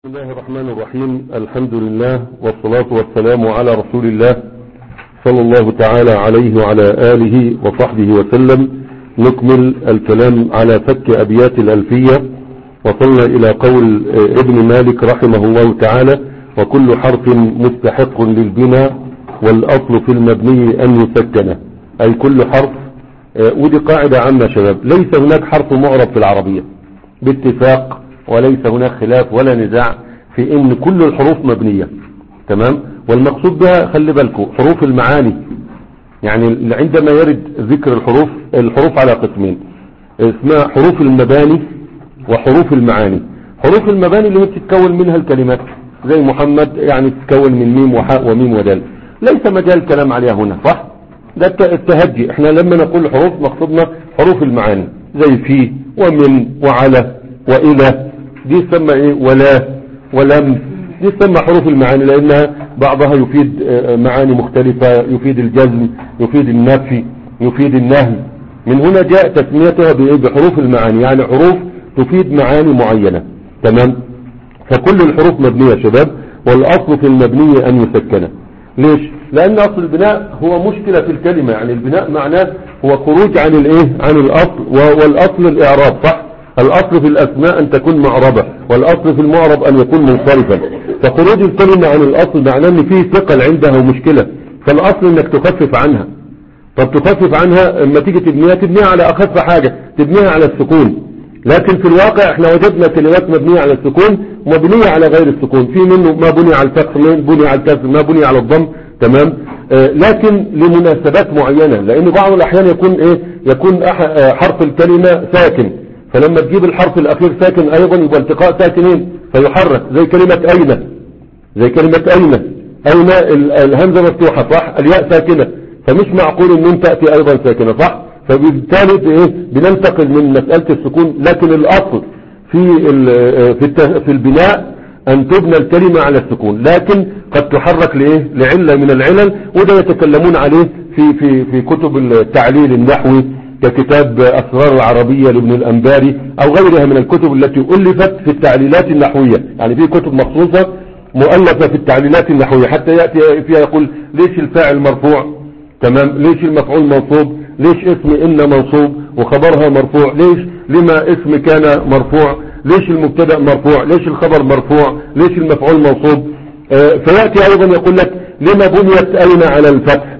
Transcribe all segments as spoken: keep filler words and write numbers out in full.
بسم الله الرحمن الرحيم. الحمد لله والصلاة والسلام على رسول الله صلى الله تعالى عليه وعلى آله وصحبه وسلم. نكمل الكلام على فك أبيات الألفية. وصلنا إلى قول ابن مالك رحمه الله تعالى: وكل حرف مستحق للبناء والأصل في المبني أن يسكنه. أي كل حرف، ودي قاعدة عامة شباب، ليس هناك حرف معرب في العربية باتفاق، وليس هناك خلاف ولا نزاع في ان كل الحروف مبنية. تمام. والمقصود بها خلي بالكم حروف المعاني، يعني عندما يرد ذكر الحروف الحروف على قسمين، اسمها حروف المباني وحروف المعاني. حروف المباني اللي هي تتكون منها الكلمات زي محمد، يعني تتكون من ميم وحاء وميم ودال، ليس مجال كلام عليها هنا، صح؟ ده التهجي. احنا لما نقول حروف مقصودنا حروف المعاني زي في ومن وعلى وإلى، دي تسمى ايه؟ ولا ولم، دي تسمى حروف المعاني، لانها بعضها يفيد معاني مختلفة، يفيد الجزم، يفيد النفي، يفيد النهي. من هنا جاء تسميتها بحروف المعاني، يعني حروف تفيد معاني معينة. تمام. فكل الحروف مبنية يا شباب، والاصل في المبني ان يسكنه. ليش؟ لان اصل البناء هو مشكلة في الكلمة، يعني البناء معناه هو خروج عن الايه؟ عن الاصل، والاصل الاعراب، صح؟ الأصل في الأسماء أن تكون معربة، والأصل في المعرب أن يكون منصرفا. فخروج الكلمة عن الأصل معناه أن فيه ثقل عندها ومشكلة، فالأصل أنك تخفف عنها. طب تخفف عنها لما تيجي تبنيها تبنيها على أخف حاجة، تبنيها على السكون. لكن في الواقع احنا وجدنا كلمات مبنية على السكون ومبنية على غير السكون، في منه ما بني على الفتح، ما بني على الكسر، ما بني على الضم. تمام. آه لكن لمناسبات معينة، لأن بعض الأحيان يكون إيه؟ يكون حرف الكلمة ساكن، فلما تجيب الحرف الأخير ساكن أيضا يبقى التقاء ساكنين فيحرك، زي كلمة أين، زي كلمة أين أين الهمزة مفتوحة، صح؟ الياء ساكنة، فمش معقول النون تأتي أيضا ساكنة، صح؟ فبالتالي إيه؟ بننتقل من مسألة السكون. لكن الأصل في في في البناء أن تبنى الكلمة على السكون، لكن قد تحرك لإيه؟ لعلة من العلل، وده يتكلمون عليه في في في كتب التعليل النحوي، ككتاب أسرار العربية لابن الأنباري أو غيرها من الكتب التي ألفت في التعليلات النحوية. يعني في كتب مخصوصة مؤلفة في التعليلات النحوية، حتى يأتي فيها يقول ليش الفاعل مرفوع، تمام، ليش المفعول منصوب، ليش اسم إن منصوب وخبرها مرفوع، ليش لما اسم كان مرفوع، ليش المبتدأ مرفوع، ليش الخبر مرفوع، ليش المفعول منصوب. آه فيأتي أيضا يقول لك لما بنيت أين على الفتح،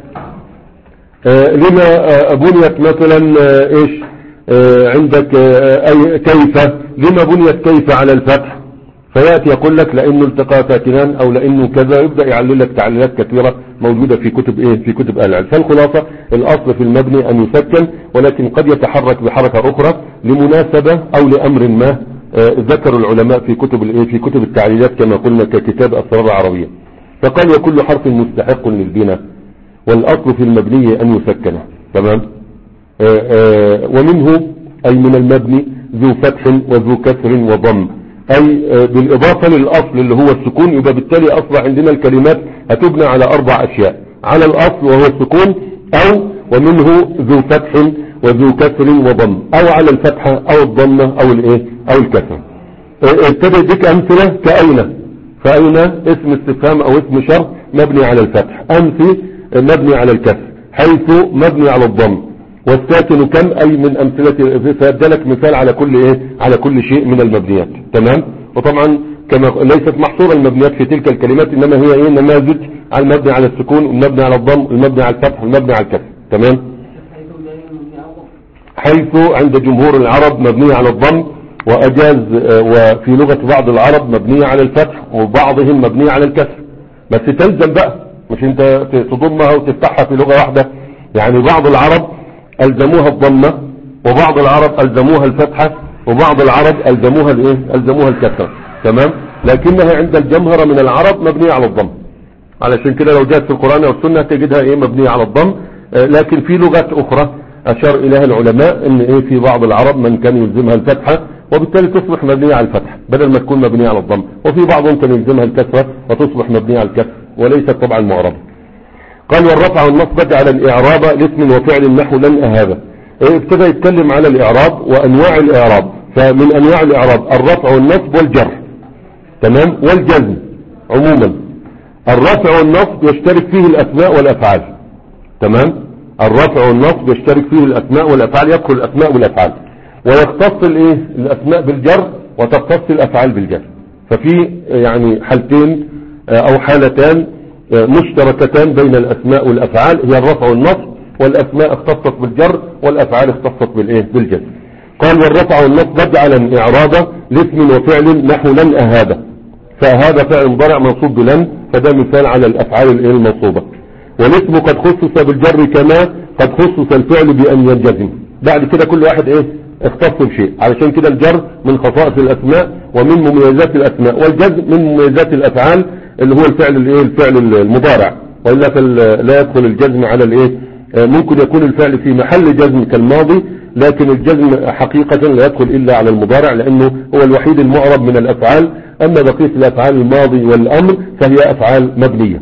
آه لما آه بنيت مثلا آه ايش آه عندك آه أي كيف، لما بنيت كيف على الفتح. فيأتي يقول لك لأنه التقى ساكنان أو لأنه كذا، يبدأ يعلل لك تعليلات كثيرة موجودة في كتب ايه في كتب أهل العلم. فالخلاصة الأصل في المبني أن يسكن، ولكن قد يتحرك بحركة أخرى لمناسبة أو لأمر ما. آه ذكروا العلماء في كتب الايه في كتب التعليلات كما قلنا ككتاب أسرار العربية. فقال وكل حرف مستحق للبناء والأصل في المبني أن يسكنه. تمام. آآ آآ ومنه أي من المبني ذو فتح وذو كسر وضم، أي بالإضافة للأصل اللي هو السكون، يبقى بالتالي أصبح عندنا الكلمات هتبنى على أربع أشياء: على الأصل وهو السكون، أو ومنه ذو فتح وذو كسر وضم، أو على الفتحة أو الضمة أو الإيه أو الكسر. ابتدى يديك أمثلة كأين، فأين اسم استفهام أو اسم شرط مبني على الفتح، أنفي مبني على الكسر، حيث مبني على الضم، والساكن كم أي من أمثلة، فأدلك مثال على كل إيه على كل شيء من المبنيات. تمام. وطبعا كما ليست محصورة المبنيات في تلك الكلمات، إنما هي إيه نماذج على المبني على السكون، المبني على الضم، المبني على الفتح، المبني على الكسر. تمام. حيث عند جمهور العرب مبنية على الضم، وأجاز وفي لغة بعض العرب مبنية على الفتح، وبعضهم مبنية على الكسر. بس تلزم بقى، مش انت تضمها وتفتحها في لغة واحدة. يعني بعض العرب ألزموها الضمة، وبعض العرب ألزموها الفتحة، وبعض العرب ألزموها الايه ألزموها الكسرة. تمام. لكنها عند الجمهرة من العرب مبنية على الضم، علشان كده لو جاءت في القرآن والسنة تجدها ايه مبنية على الضم. آه لكن في لغات أخرى أشار إليها العلماء ان ايه في بعض العرب من كان يلزمها الفتحة وبالتالي تصبح مبنية على الفتح بدل ما تكون مبنية على الضم، وفي بعضهم كان يلزمها الكسرة وتصبح مبنية على الكسر وليست طبعا معربة. قال والرفع والنصب على الإعراب لاسم وفعل النحو لن أهابه. ابتدى يتكلم على الإعراب وأنواع الإعراب. فمن أنواع الإعراب الرفع والنصب والجر. تمام. والجزم عموما الرفع والنصب يشترك فيه الاسماء والافعال. تمام. الرفع والنصب يشترك فيه الاسماء والافعال، يدخل الاسماء والافعال، ويختص الايه الاسماء بالجر وتختص الافعال بالجر. ففي يعني حالتين او حالتان مشتركتان بين الاسماء والافعال، هي الرفع والنصب، والاسماء اختصت بالجر والافعال اختصت بالايه بالجر. قال والرفع والنصب يجعل اعرابا لاسم وفعل نحو لن اهابه، فهذا فعل مضارع منصوب بلن، فده مثال على الافعال الايه المنصوبه. والاسم قد خصص بالجر كما قد خصص الفعل بان ينجزم. بعد كده كل واحد ايه اختص بشيء، علشان كده الجر من خصائص الاسماء ومن مميزات الاسماء، والجزم من مميزات الافعال اللي هو الفعل الايه الفعل المضارع، والا لا يدخل الجزم على الايه. ممكن يكون الفعل في محل جزم كالماضي، لكن الجزم حقيقة لا يدخل الا على المضارع، لانه هو الوحيد المعرب من الافعال. اما بقية الافعال الماضي والامر فهي افعال مبنية.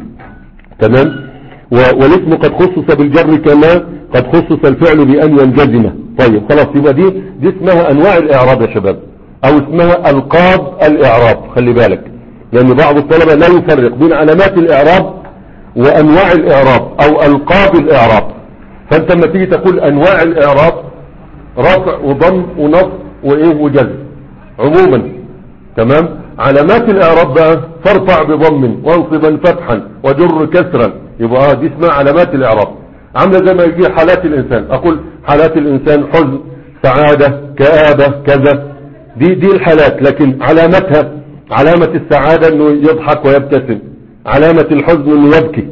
تمام. والاسم قد خصص بالجر كما قد خصص الفعل بان ينجزم. طيب خلاص، يبقى دي دي اسمها انواع الاعراب يا شباب، او اسمها القاب الاعراب. خلي بالك، لان بعض الطلبة لا يفرق بين علامات الاعراب وانواع الاعراب او القاب الاعراب. فانت لما تيجي تقول انواع الاعراب رفع وضم ونصب وايه وجزم عموما. تمام. علامات الاعراب بقى فارفع بضم وانصبا فتحا وجر كسرا، يبقى دي اسمها علامات الاعراب. عامله زي ما يجي حالات الانسان، اقول حالات الانسان حزن، سعادة، كآبة، كذا، دي دي الحالات. لكن علامتها، علامة السعادة انه يضحك ويبتسم، علامة الحزن انه يبكي.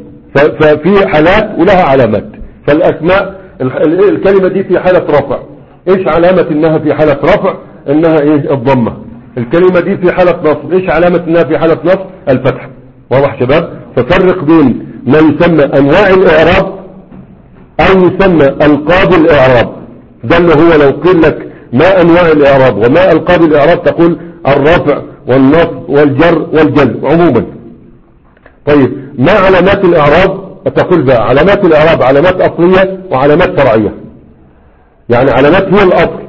ففي حالات ولها علامات. فالاسماء الكلمة دي في حالة رفع، ايش علامة انها في حالة رفع؟ انها ايه الضمة. الكلمة دي في حالة نصب، ايش علامة انها في حالة نصب؟ الفتح. واضح شباب؟ ففرق بين ما يسمى انواع الاعراب او يسمى القاب الاعراب. ده اللي هو لو قيل لك ما انواع الاعراب وما القاب الاعراب تقول الرفع والنصب والجر والجزم عموما. طيب ما علامات الاعراب؟ تقول بقى علامات الاعراب علامات اصلية وعلامات فرعية. يعني علامات هي الاصل،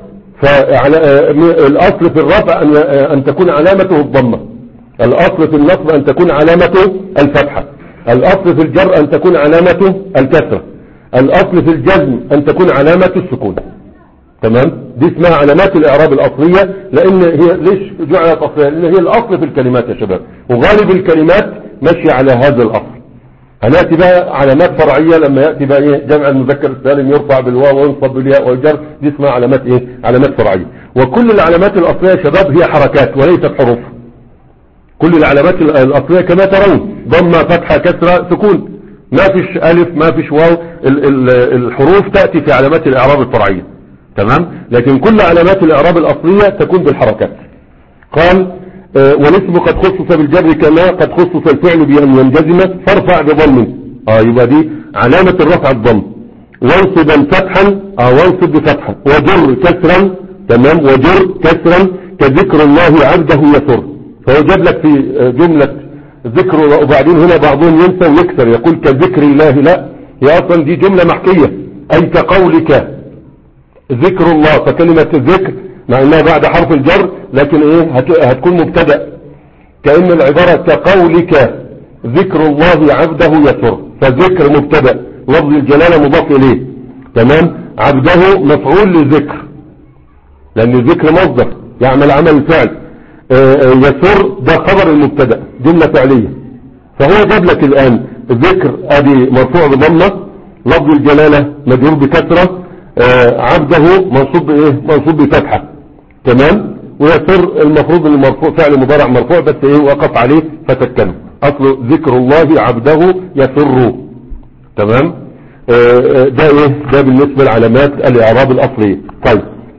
فالاصل في الرفع ان ان تكون علامته الضمة، الاصل في النصب ان تكون علامته الفتحة، الاصل في الجر ان تكون علامته الكسرة، الاصل في الجزم ان تكون علامة السكون. تمام. دي اسمها علامات الاعراب الاصلية. لان هي ليش جعلت اصلية؟ لان هي الاصل في الكلمات يا شباب، وغالب الكلمات ماشية على هذا الاصل. هنأتي بقى علامات فرعية لما يأتي بقى ايه جمع المذكر السالم يرفع بالواو وينصب بالياء والجر، دي اسمها علامات ايه علامات فرعية. وكل العلامات الاصلية يا شباب هي حركات وليست حروف. كل العلامات الاصلية كما ترون ضمة فتحة كسرة سكون، ما فيش الف ما فيش واو. ال ال الحروف تأتي في علامات الاعراب الفرعية. تمام. لكن كل علامات الاعراب الاصلية تكون بالحركات. قال آه والاسم قد خصص بالجر كما قد خصص الفعل بأن ينجزم، فارفع بضم. اه يبقى دي علامة الرفع الضم. وانصبا فتحا، اه وانصب بفتحا، وجر كسرا. تمام. وجر كسرا كذكر الله عبده يسر. فهو جاب لك في جملة ذكر، وبعدين هنا بعضهم ينسى ويكسر يقول كذكر الله، لا هي اصلا دي جملة محكية، اي كقولك ذكر الله. فكلمة الذكر مع انها بعد حرف الجر لكن ايه هتكون مبتدأ، كأن العبارة كقولك ذكر الله عبده يسر. فذكر مبتدأ، لفظ الجلالة مضاف اليه. تمام. عبده مفعول لذكر، لان الذكر مصدر يعمل عمل الفعل. يسر ده خبر المبتدأ، جملة فعلية. فهو جاب لك الآن ذكر ادي مرفوع بضمة، لفظ الجلالة مجرور بكسرة، عبده منصوب بايه منصوب بفتحة. تمام. ويسر المفروض المرفوع فعل مضارع مرفوع بس ايه وقف عليه فسكنه، اصله ذكر الله عبده يسر. تمام. ده ايه ده بالنسبة لعلامات الاعراب الاصلية. طيب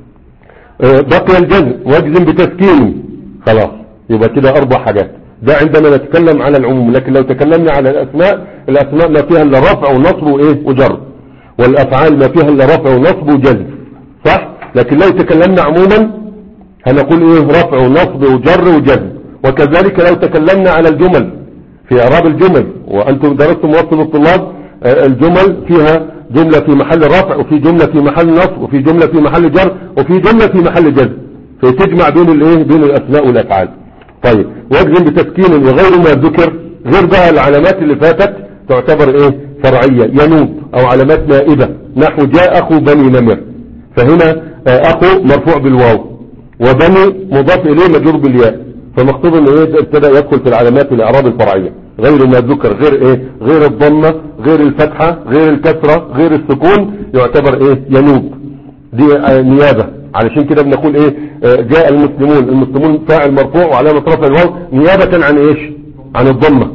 بقي الجزم، واجزم بتسكين. خلاص يبقى كده اربع حاجات. ده عندما نتكلم على العموم. لكن لو تكلمنا على الاسماء، الاسماء ما فيها الا رفع ونصب وايه وجر، والافعال ما فيها الا رفع ونصب وجزم، صح. لكن لو تكلمنا عموما هنقول ايه رفع ونصب وجر وجزم. وكذلك لو تكلمنا على الجمل في اعراب الجمل، وانتم درستم موصل الطلاب، الجمل فيها جملة في محل رفع، وفي جملة في محل نصب، وفي جملة في محل جر، وفي جملة في محل جزم، فتجمع بين الايه بين الاسماء والافعال. طيب واجزم بتسكين وغير ما ذكر، غير بقى العلامات اللي فاتت تعتبر ايه فرعية، ينوب او علامات نائبة، نحو جاء اخو بني نمر، فهنا اخو مرفوع بالواو وبني مضاف اليه مجرور بالياء، فمقصود ان ايه ابتدى يدخل في العلامات الاعراب الفرعية، غير ما ذكر، غير ايه غير الضمة، غير الفتحة، غير الكسرة، غير السكون، يعتبر ايه ينوب، دي نيابة. علشان كده بنقول ايه جاء المسلمون، المسلمون فاعل مرفوع وعلامة رفع الواو نيابة عن ايش، عن الضمة،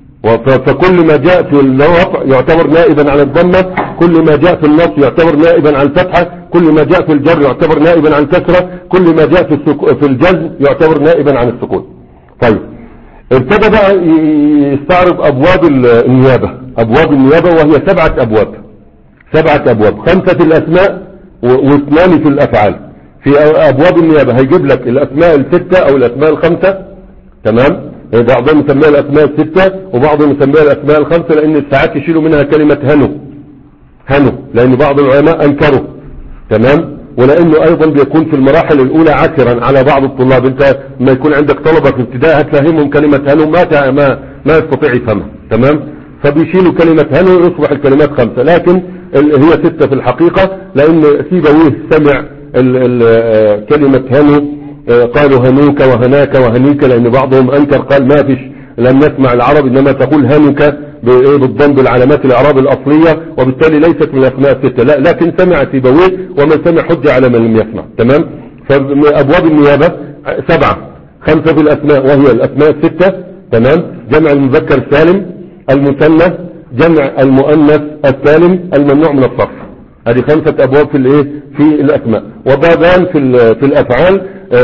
فكل ما جاء في الرفع يعتبر نائبا عن الضمة، كل ما جاء في النصب يعتبر نائبا عن الفتحة، كل ما جاء في الجر يعتبر نائبا عن الكسرة، كل ما جاء في في الجزم يعتبر نائبا عن السكون. طيب ابتدى بقى يستعرض ابواب النيابة، ابواب النيابة وهي سبعة ابواب، سبعة ابواب، خمسة في الاسماء واثنان في الافعال. في ابواب النيابة هيجيب لك الاسماء الستة او الاسماء الخمسة، تمام، بعضهم يسميها الاسماء الستة وبعضهم يسميها الاسماء الخمسة، لان ساعات يشيلوا منها كلمة هنو، هنو لان بعض العلماء انكروا، تمام، ولانه ايضا بيكون في المراحل الاولى عسرا على بعض الطلاب، انت ما يكون عندك طلبة في ابتداء هتفهمهم كلمة هنو ما ما ما يستطيع يفهمها، تمام، فبيشيلوا كلمة هنو يصبح الكلمات خمسة، لكن هي ستة في الحقيقة، لان سيبويه سمع ال ال كلمة هنو قالوا هنوك وهناك وهنيك، لان بعضهم انكر قال ما فيش لم نسمع العرب انما تقول هنوك بالضم بالعلامات الاعراب الاصلية، وبالتالي ليست من الاسماء الستة، لا لكن سمع سيبويه ومن سمع حجة على من لم يسمع، تمام. فابواب النيابة سبعة، خمسة في الاسماء وهي الاسماء الستة، تمام، جمع المذكر السالم، المثنى، جمع المؤنث السالم، الممنوع من الصرف، هذه خمسة ابواب في الايه في الاسماء. وبابان في في الافعال،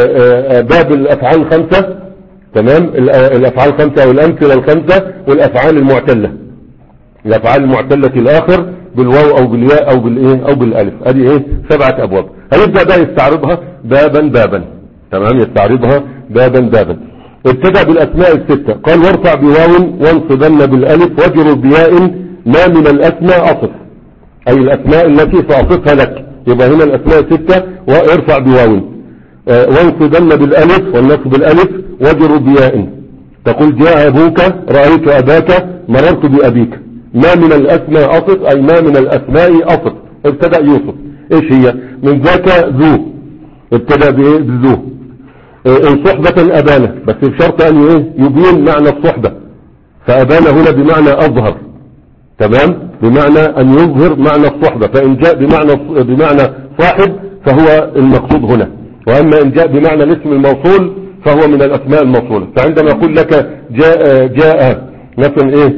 باب الافعال الخمسة، تمام، الافعال الخمسة او الامثلة الخمسة والافعال المعتلة، الافعال المعتلة الاخر بالواو او بالياء او بالايه او بالالف، هذه ايه سبعة ابواب. هيبدأ بقى يستعرضها بابا بابا، تمام، يستعرضها بابا بابا. ابتدأ بالاسماء الستة، قال وارفع بواو وانصبن بالالف واجر بياء ما من الاسماء اصف، اي الاسماء التي ساصفها لك، يبقى هنا الاسماء الستة وارفع بواو وانصبن بالالف والنصب بالالف واجر بياء، تقول جاء ابوك، رأيت اباك، مررت بابيك، ما من الاسماء اصف، اي ما من الاسماء اصف. ابتدأ يوصف ايش هي، من ذاك ذو، ابتدأ بايه بذو، ان صحبة ابانه، بس بشرط ان يبين معنى الصحبة، فابانه هنا بمعنى اظهر، تمام، بمعنى ان يظهر معنى الصحبة، فان جاء بمعنى بمعنى صاحب فهو المقصود هنا، واما ان جاء بمعنى الاسم الموصول فهو من الاسماء الموصولة. فعندما اقول لك جاء جاء مثلا ايه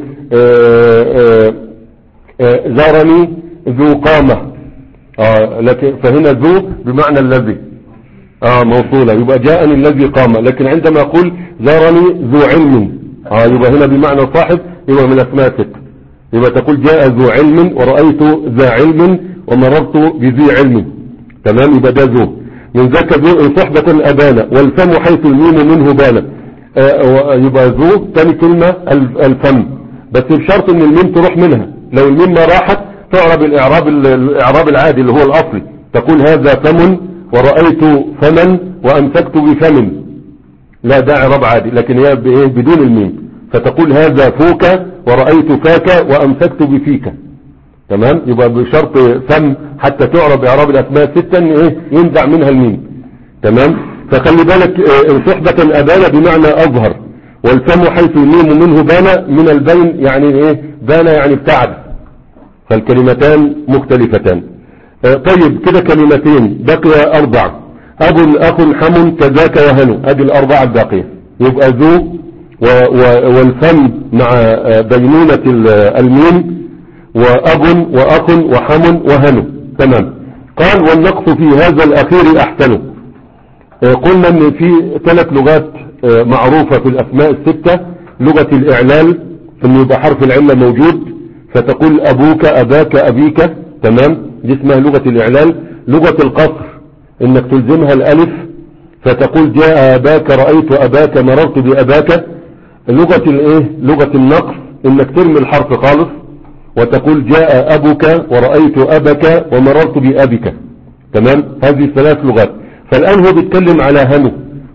زارني ذو قامة، آه لكن فهنا ذو بمعنى الذي اه موصولة، يبقى جاءني الذي قام. لكن عندما اقول زارني ذو علم، اه يبقى هنا بمعنى صاحب، يبقى من الاسماء ست، يبقى تقول جاء ذو علم ورأيت ذا علم ومررت بذي علم، تمام، يبقى ده ذو. من ذاك ذو ان صحبة ابانا، والفم حيث الميم منه بانا، آه يبقى ذو تاني كلمة الفم، بس بشرط ان الميم تروح منها، لو الميم ما راحت تعرب الاعراب الاعراب العادي اللي هو الاصلي، تقول هذا فم ورأيت فمن وامسكت بفم، لا ده اعراب عادي، لكن هي بدون الميم، فتقول هذا فوك ورأيت فاك وامسكت بفيك، تمام، يبقى بشرط فم حتى تعرب اعراب الاسماء ستة ان ايه ينزع منها الميم، تمام. فخلي بالك صحبة ابانا بمعنى اظهر، والفم حيث الميم منه بانا، من البين يعني ايه بانا يعني ابتعد، فالكلمتان مختلفتان. طيب كده كلمتين، بقي اربع، اب اخ حم كذاك وهنو، ادي الاربعة الباقية، يبقى ذو والفم مع بينونة الميم، واب واخ وحم وهنو، تمام. قال والنقص في هذا الاخير احسن. قلنا ان في ثلاث لغات معروفة في الاسماء الستة، لغة الاعلال ثم يبقى حرف العلة موجود، فتقول ابوك اباك ابيك، تمام، دي اسمها لغة الاعلال. لغة القصر انك تلزمها الالف، فتقول جاء اباك رأيت اباك مررت باباك. لغة الايه لغة النقص انك ترمي الحرف خالص وتقول جاء ابوك ورأيت ابك ومررت بابك، تمام. هذه ثلاث لغات. فالان هو بيتكلم على هنو،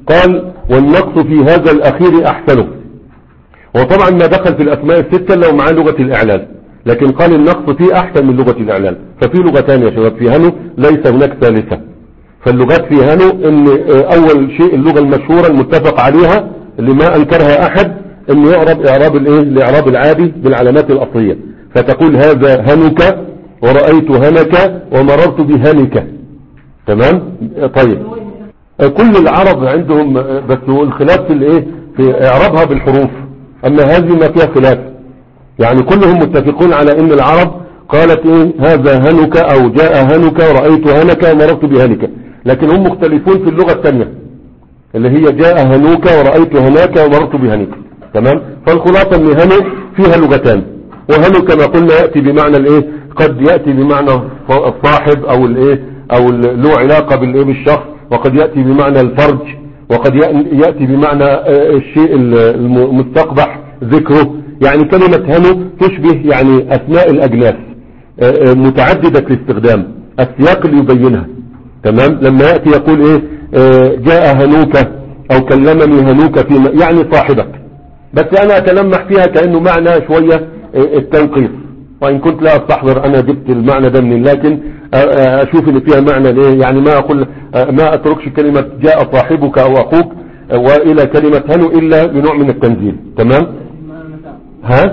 قال والنقص في هذا الأخير أحسنه. وطبعا ما دخل في الأسماء الستة لو معاه لغة الإعلال، لكن قال النقص فيه أحسن من لغة الإعلال. ففي لغتان يا شباب في هنو، ليس هناك ثالثة. فاللغات في هنو ان أول شيء اللغة المشهورة المتفق عليها اللي ما أنكرها أحد انه يعرب إعراب الإيه الإعراب العادي بالعلامات الأصلية. فتقول هذا هنك ورأيت هنك ومررت بهنك. تمام. طيب كل العرب عندهم بس الخلاف في الايه في اعرابها بالحروف، اما هذه ما فيها خلاف. يعني كلهم متفقون على ان العرب قالت ايه هذا هنك او جاء هنك ورأيت هنك ومررت بهنك، لكن هم مختلفون في اللغة الثانية اللي هي جاء هنوك ورأيت هناك ومررت بهنك. تمام. فالخلاصة ان هنو فيها لغتان، وهنو كما قلنا يأتي بمعنى الايه قد يأتي بمعنى الصاحب او الايه او له علاقة بالايه بالشخص، وقد يأتي بمعنى الفرج، وقد يأتي بمعنى الشيء المستقبح ذكره. يعني كلمة هنو تشبه يعني أسماء الأجناس متعددة الاستخدام، السياق اللي يبينها. تمام. لما يأتي يقول ايه جاء هنوك او كلمني هنوك في يعني صاحبك، بس انا اتلمح فيها كأنه معنى شوية التنقيص، وان كنت لا استحضر انا جبت المعنى ده منين، لكن اشوف ان فيها معنى ايه يعني ما اقول ما اتركش كلمة جاء صاحبك او اخوك والى كلمة هنو الا بنوع من التنزيل. تمام. ها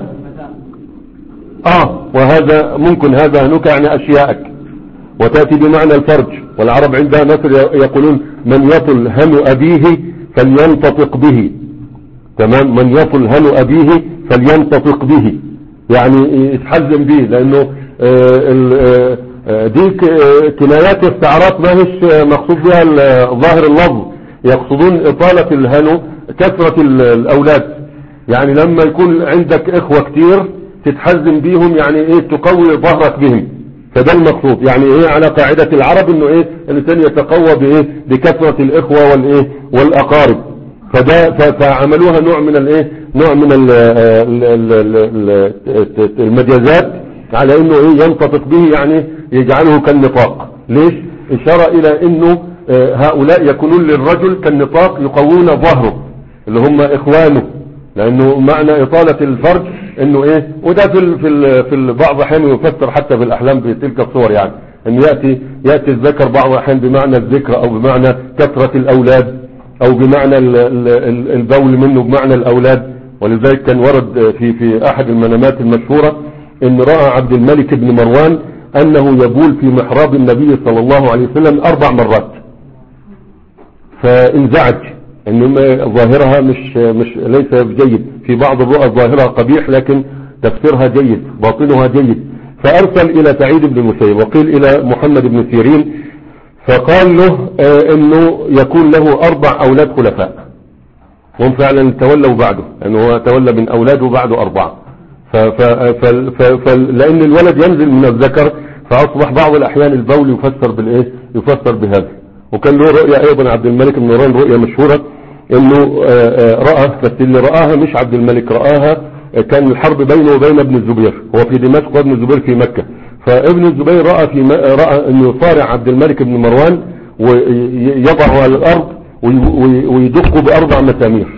اه وهذا ممكن هذا هنوك يعني اشياءك، وتأتي بمعنى الفرج. والعرب عندها نصر يقولون من يطل هنو أبيه فلينتطق به. تمام. من يطل هنو أبيه فلينتطق به، يعني يتحزم به، لأنه دي كنايات استعارات ما هيش مقصود بها ظاهر اللفظ. يقصدون إطالة الهنو كثرة الأولاد، يعني لما يكون عندك إخوة كتير تتحزم بيهم، يعني إيه تقوي ظهرك بهم. فده المقصود، يعني ايه على قاعدة العرب انه ايه الانسان يتقوى بايه بكثرة الاخوة والايه والاقارب. فده فعملوها نوع من الايه نوع من المجازات على انه ايه ينطبق به، يعني يجعله كالنطاق. ليش؟ اشارة الى انه هؤلاء يكونون للرجل كالنطاق يقوون ظهره اللي هم اخوانه، لانه معنى اطالة الفرج انه ايه. وده في ال في ال في بعض الاحيان يفسر حتى في الاحلام بتلك الصور، يعني انه ياتي ياتي الذكر بعض الاحيان بمعنى الذكر او بمعنى كثرة الاولاد او بمعنى ال ال البول منه بمعنى الاولاد. ولذلك كان ورد في في احد المنامات المشهورة ان راى عبد الملك بن مروان انه يبول في محراب النبي صلى الله عليه وسلم اربع مرات، فانزعج ان ظاهرها مش مش ليس جيد. في بعض الرؤى ظاهرها قبيح لكن تفسيرها جيد، باطنها جيد. فارسل الى سعيد بن المسيب وقيل الى محمد بن سيرين، فقال له آه انه يكون له اربع اولاد خلفاء، وهم فعلا تولوا بعده، لانه هو تولى من اولاده بعده اربعة. فلان الولد ينزل من الذكر فاصبح بعض الاحيان البول يفسر بالايه يفسر بهذا. وكان له رؤيا ايضا عبد الملك بن مروان، رؤيا مشهورة انه رأى، بس اللي رآها مش عبد الملك، رآها كان الحرب بينه وبين ابن الزبير، هو في دمشق وابن الزبير في مكة. فابن الزبير رأى في رأى انه يصارع عبد الملك بن مروان ويضعه على الارض ويدقه باربع مسامير.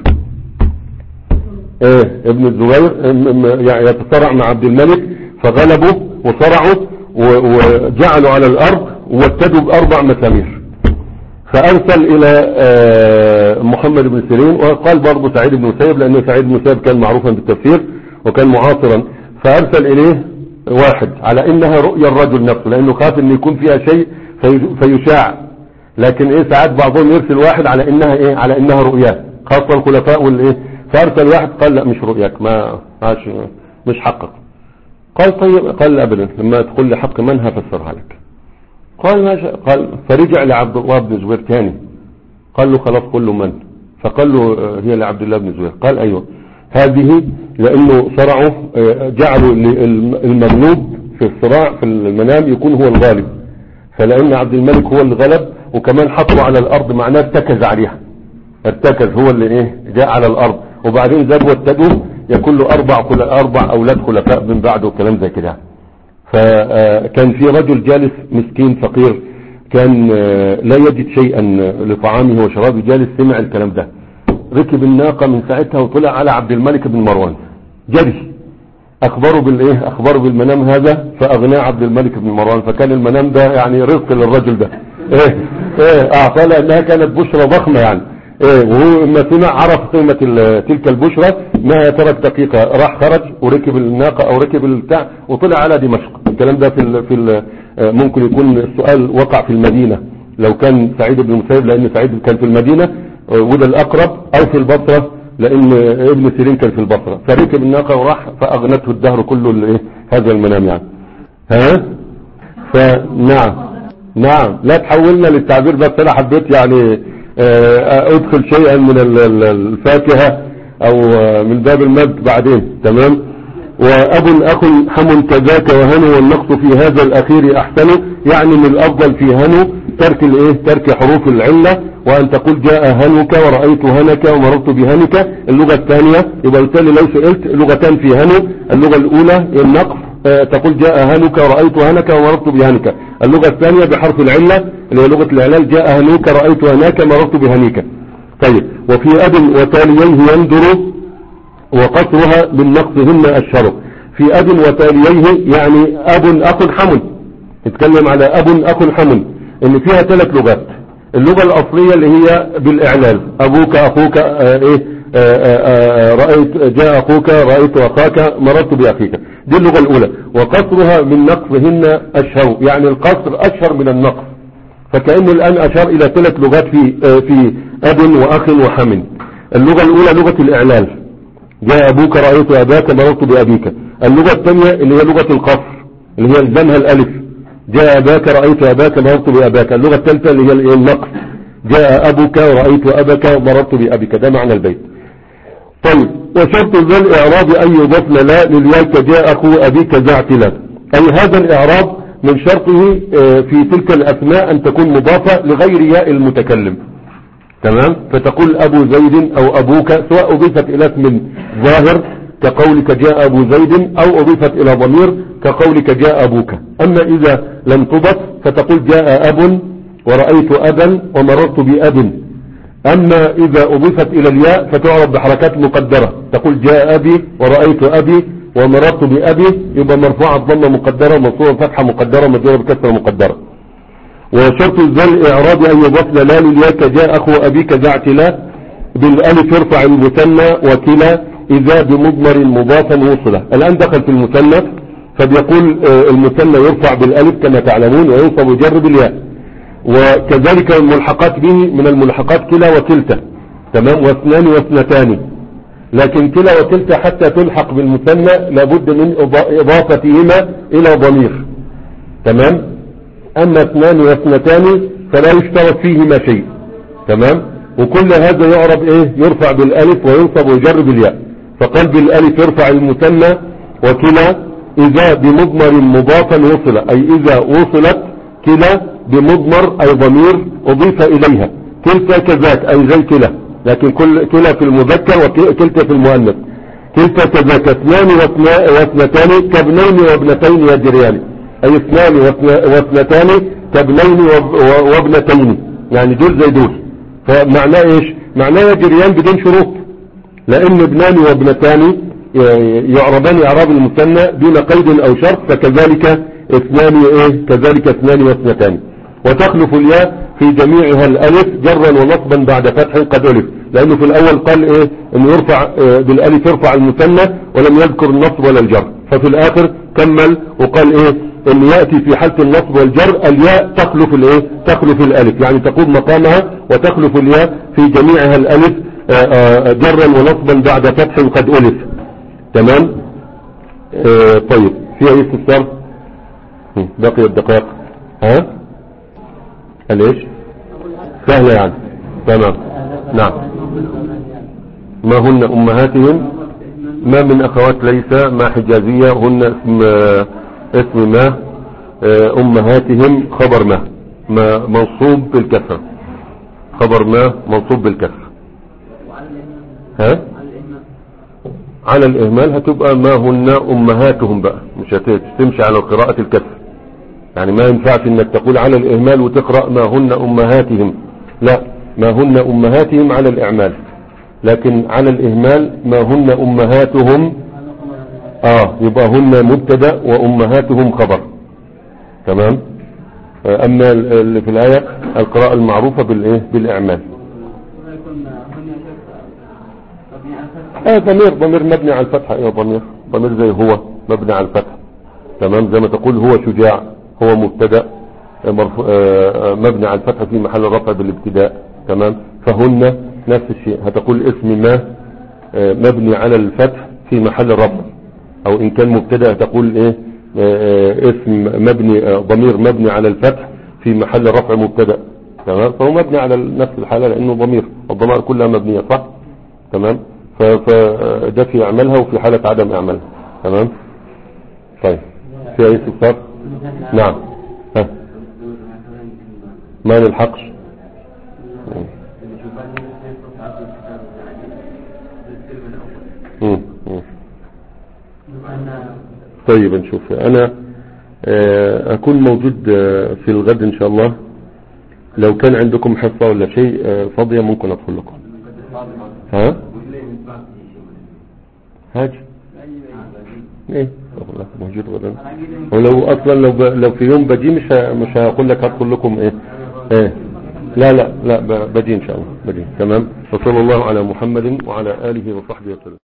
ايه ابن الزبير يتصارع مع عبد الملك فغلبه وصرعه وجعله على الارض ووتده باربع مسامير. فارسل الى محمد بن سيرين، وقال برضه سعيد بن مسيب لان سعيد بن مسيب كان معروفا بالتفسير وكان معاصرا. فارسل اليه واحد على انها رؤيا الرجل نفسه، لانه خاف ان يكون فيها شيء في فيشاع. لكن ايه ساعات بعضهم يرسل واحد على انها ايه على انها رؤيا، خاصة الخلفاء والايه. فارسل واحد قال لا مش رؤياك، ما مش حقك. قال طيب، قال ابدا، لما تقول لي حق من هفسرها لك. قال ما شاء. قال فرجع لعبد الله بن زبير ثاني، قال له خلاص قل له من. فقال له هي لعبد الله بن زبير. قال ايوه هذه، لانه صرعه جعلوا المغلوب في الصراع في المنام يكون هو الغالب، فلان عبد الملك هو اللي غلب، وكمان حطوا على الارض معناه ارتكز عليها، ارتكز هو اللي ايه جاء على الارض، وبعدين زاد واتدوا يكون له اربع اربع اولاد خلفاء من بعده وكلام زي كده. فكان في رجل جالس مسكين فقير كان لا يجد شيئا لطعامه وشرابه، جالس سمع الكلام ده، ركب الناقة من ساعتها وطلع على عبد الملك بن مروان جري، اخبره بالايه اخبره بالمنام هذا، فاغناه عبد الملك بن مروان، فكان المنام ده يعني رزق للرجل ده. ايه ايه اعطى لانها كانت بشرى ضخمة يعني. ايه وهو لما سمع عرف قيمة تلك البشرى، ما ترك دقيقة، راح خرج وركب الناقة او ركب البتاع وطلع على دمشق. الكلام ده في ال في ال ممكن يكون السؤال وقع في المدينة لو كان سعيد بن المسيب، لان سعيد كان في المدينة وده الاقرب، او في البصرة لان ابن سيرين كان في البصرة، فركب الناقة وراح فاغنته الدهر كله الايه هذا المنام يعني. ها فنعم نعم لا تحولنا للتعبير بس، انا حبيت يعني ادخل شيئا من الفاكهة او من باب المد بعدين. تمام. واب اخ حم كذاك وهنو، والنقص في هذا الاخير احسن، يعني من الافضل في هنو ترك الايه ترك حروف العلة، وان تقول جاء هنوك ورأيت هنك ومررت بهنك. اللغة الثانية يبقى بالتالي لو سئلت لغتان في هنو، اللغة الاولى النقص تقول جاء هنوك ورأيت هنك ومررت بهنك، اللغة الثانية بحرف العلة اللي هي لغة الإعلال جاء هنوك رأيت هناك مررت بهنيك. طيب. وفي أب وتاليه يندر وقصرها بالنقصهن الشرق. في أب وتاليه يعني أب أخ حمل، نتكلم على أب أخ حمل إن فيها ثلاث لغات. اللغة الأصلية اللي هي بالإعلال أبوك أخوك آه إيه آآ آآ رأيت جاء أخوك رأيت أخاك مررت بأخيك، دي اللغة الأولى. وقصرها من نقصهن أشهر، يعني القصر أشهر من النقص، فكأنه الآن أشار إلى ثلاث لغات في في أب وأخ وحم. اللغة الأولى لغة الإعلال جاء أبوك رأيت أباك مررت بأبيك. اللغة الثانية اللي هي لغة القصر اللي هي الزمها الألف جاء أباك رأيت أباك مررت بأباك. اللغة الثالثة اللي هي النقص جاء أبوك ورأيت أبك ومررت بأبك، ده معنى البيت. طيب. وشرط ذا الإعراب أن يضاف لا للياء جاء أخو أبيك ذا اعتلال، أي هذا الإعراب من شرطه في تلك الأسماء أن تكون مضافة لغير ياء المتكلم. تمام. فتقول أبو زيد أو أبوك، سواء أضيفت إلى اسم ظاهر كقولك جاء أبو زيد، أو أضيفت إلى ضمير كقولك جاء أبوك. أما إذا لم تضف فتقول جاء أب ورأيت أبا ومررت بأب. أما إذا أضيفت إلى الياء فتعرف بحركات مقدرة، تقول جاء أبي ورأيت أبي ومررت بأبي، يبقى مرفوعة ضمة مقدرة منصوبة فتحة مقدرة مجرورة بكسرة مقدرة. وشرط ذا الإعراب أن يضاف لا للياء كجاء أخو أبيك ذا اعتلاء بالألف يرفع المثنى وكلا إذا بمضمر مضافا وصلة. الآن دخل في المثنى، فبيقول المثنى يرفع بالألف كما تعلمون وينصب ويجر بالياء، وكذلك الملحقات به من الملحقات كلا وكلتا. تمام. واثنان واثنتان، لكن كلا وكلتا حتى تلحق بالمثنى لابد من إضافتهما إلى ضمير. تمام. أما اثنان واثنتان فلا يشترط فيهما شيء. تمام. وكل هذا يعرب إيه يرفع بالألف وينصب ويجر بالياء. فقال بالألف يرفع المثنى وكلا إذا بمضمر مضافا وصل، أي إذا وصلت كلا بمضمر أي ضمير أضيف إليها. كلتا كذاك أي زي كلا، لكن كل كلا في المذكر وكلتا في المؤنث. كلتا كذاك اثنان واثنتان كابنين وابنتين يجريان، أي اثنان واثنتان كابنين وابنتين، يعني دول زي دول. فمعناه إيش؟ معناه يجريان بدون شروط، لأن ابنان وابنتان يعربان إعراب المثنى دون قيد أو شرط، فكذلك اثنان ايه كذلك اثنان واثنتان. وتخلف الياء في جميعها الالف جرا ونصبا بعد فتح قد الف، لانه في الاول قال ايه انه يرفع اه بالالف يرفع المثنى ولم يذكر النصب ولا الجر، ففي الاخر كمل وقال ايه ان ياتي في حالة النصب والجر الياء تخلف الايه تخلف الالف، يعني تقوم مقامها وتخلف الياء في جميعها الالف اه اه جرا ونصبا بعد فتح قد الف. تمام. اه طيب. في ايه استفسار؟ باقي الدقائق. ها ليش سهلة يعني. تمام. نعم. ما هن امهاتهم، ما من اخوات ليس، ما حجازية، هن اسم اسم ما امهاتهم خبر ما ما منصوب بالكسر، خبر ما منصوب بالكسر. ها على الاهمال هتبقى ما هن امهاتهم بقى، مش هتمشي على قراءة الكسر. يعني ما ينفعش انك تقول على الاهمال وتقرأ ما هن امهاتهم، لا، ما هن امهاتهم على الاعمال، لكن على الاهمال ما هن امهاتهم، اه يبقى هن مبتدا وامهاتهم خبر. تمام. اما اللي في الايه القراءه المعروفه بالايه بالاعمال. اه ضمير ضمير مبني على الفتحه. ايه ضمير ضمير زي هو مبني على الفتحه. تمام. زي ما تقول هو شجاع، هو مبتدا مبني على الفتحه في محل رفع بالابتداء. تمام. فهن نفس الشيء، هتقول اسم ما مبني على الفتح في محل رفع، او ان كان مبتدا تقول ايه اسم مبني ضمير مبني على الفتح في محل رفع مبتدا. تمام. فهو مبني على نفس الحالة لانه ضمير، الضمائر كلها مبنية صح. تمام. فده في اعمالها وفي حالة عدم اعمالها. تمام. طيب في اي استفسار؟ نعم. ها ما نلحقش. مم. مم. طيب نشوف. انا اكون موجود في الغد ان شاء الله، لو كان عندكم حصة ولا شيء فاضية ممكن ادخل لكم. ها هاج ايه موجود غدا، ولو اصلا لو ب... لو في يوم بجي مش ه... مش هقول لك هدخل لكم ايه ايه لا لا لا ب... بجي ان شاء الله بجي. تمام. وصلى الله على محمد وعلى اله وصحبه وسلم.